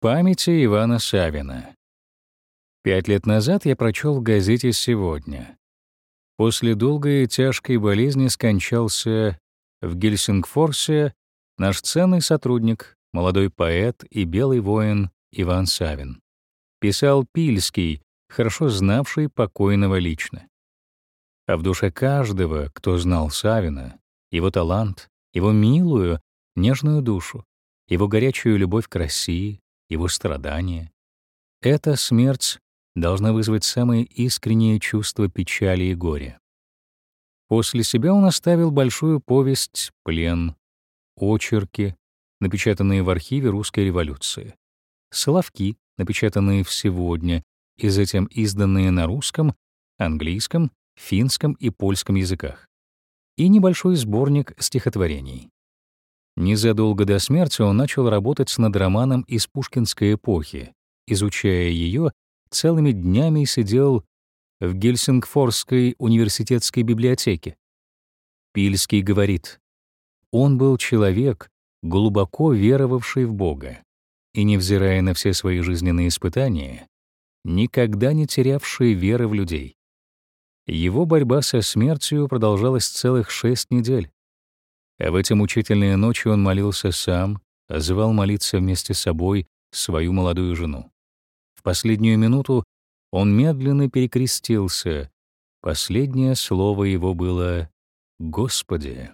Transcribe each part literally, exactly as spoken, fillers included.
памяти Ивана Савина. Пять лет назад я прочел в газете «Сегодня». После долгой и тяжкой болезни скончался в Гельсингфорсе наш ценный сотрудник, молодой поэт и белый воин Иван Савин. Писал Пильский, хорошо знавший покойного лично. А в душе каждого, кто знал Савина, его талант, его милую, нежную душу, его горячую любовь к России, его страдания, эта смерть должна вызвать самые искренние чувства печали и горя. После себя он оставил большую повесть «Плен», очерки, напечатанные в архиве русской революции, словки, напечатанные в «Сегодня» и затем изданные на русском, английском, финском и польском языках, и небольшой сборник стихотворений. Незадолго до смерти он начал работать над романом из пушкинской эпохи. Изучая ее, целыми днями сидел в Гельсингфорской университетской библиотеке. Пильский говорит: «Он был человек, глубоко веровавший в Бога, и, невзирая на все свои жизненные испытания, никогда не терявший веры в людей. Его борьба со смертью продолжалась целых шесть недель. А в эти мучительные ночи он молился сам, а звал молиться вместе с собой свою молодую жену. В последнюю минуту он медленно перекрестился. Последнее слово его было «Господи».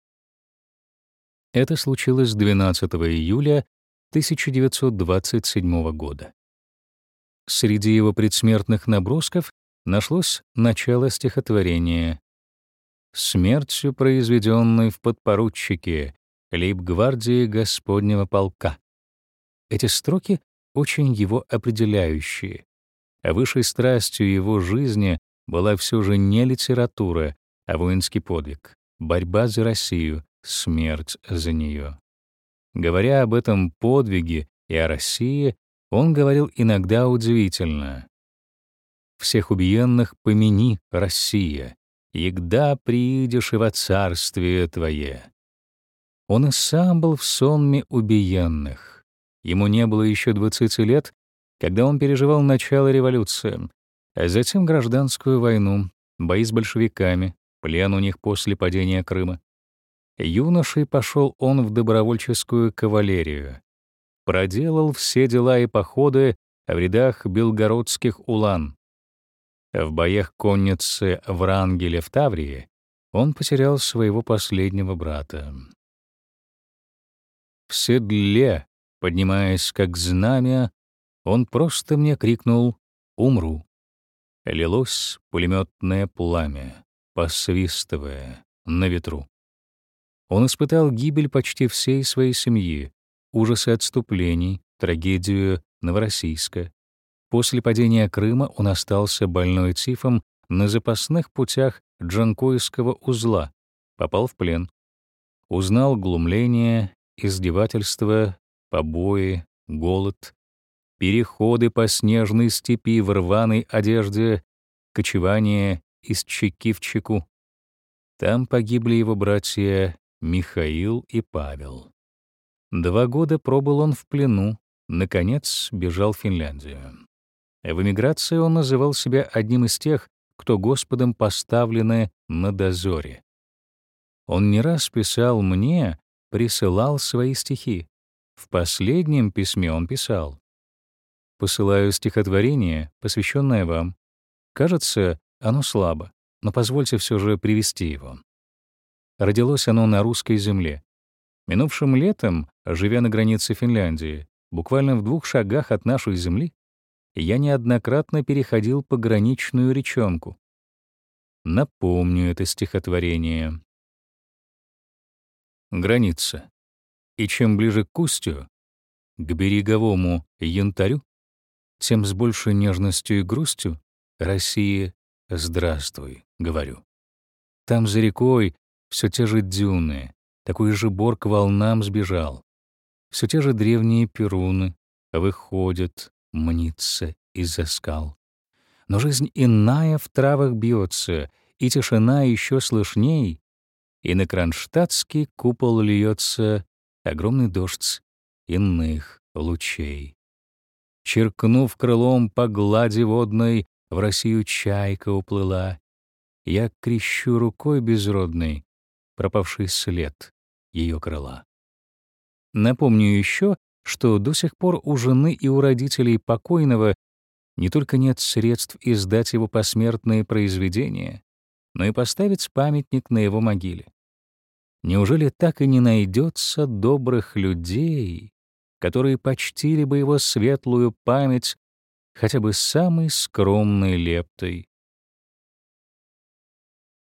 Это случилось двенадцатого июля тысяча девятьсот двадцать седьмого года. Среди его предсмертных набросков нашлось начало стихотворения «Смертью произведенной в подпоручике лейб-гвардии Господнего полка». Эти строки очень его определяющие, а высшей страстью его жизни была все же не литература, а воинский подвиг, борьба за Россию, смерть за нее. Говоря об этом подвиге и о России, он говорил иногда удивительно: «Всех убиенных помяни, Россия, егда приидешь и во царствие Твое». Он и сам был в сонме убиенных. Ему не было еще двадцати лет, когда он переживал начало революции, а затем гражданскую войну, бои с большевиками, плен у них после падения Крыма. Юношей пошел он в добровольческую кавалерию, проделал все дела и походы в рядах белгородских улан. В боях конницы Врангеля в Таврии он потерял своего последнего брата. В седле, поднимаясь как знамя, он просто мне крикнул «Умру». Лилось пулеметное пламя, посвистывая на ветру. Он испытал гибель почти всей своей семьи, ужасы отступлений, трагедию Новороссийска. После падения Крыма он остался больной тифом на запасных путях Джанкойского узла, попал в плен. Узнал глумление, издевательства, побои, голод, переходы по снежной степи в рваной одежде, кочевание из чеки в чеку. Там погибли его братья Михаил и Павел. Два года пробыл он в плену, наконец бежал в Финляндию. В эмиграции он называл себя одним из тех, кто Господом поставлены на дозоре. Он не раз писал мне, присылал свои стихи. В последнем письме он писал: «Посылаю стихотворение, посвященное вам. Кажется, оно слабо, но позвольте все же привести его». Родилось оно на русской земле. Минувшим летом, живя на границе Финляндии, буквально в двух шагах от нашей земли, я неоднократно переходил пограничную речонку. Напомню это стихотворение. Граница. И чем ближе к устью, к береговому янтарю, тем с большей нежностью и грустью России здравствуй, говорю. Там за рекой все те же дюны, такой же бор к волнам сбежал. Все те же древние перуны выходят, мнится из-за скал. Но жизнь иная в травах бьется, и тишина еще слышней, и на кронштадтский купол льется огромный дождь иных лучей. Черкнув крылом по глади водной, в Россию чайка уплыла. Я крещу рукой безродной пропавший след ее крыла. Напомню еще, что до сих пор у жены и у родителей покойного не только нет средств издать его посмертные произведения, но и поставить памятник на его могиле. Неужели так и не найдется добрых людей, которые почтили бы его светлую память хотя бы самой скромной лептой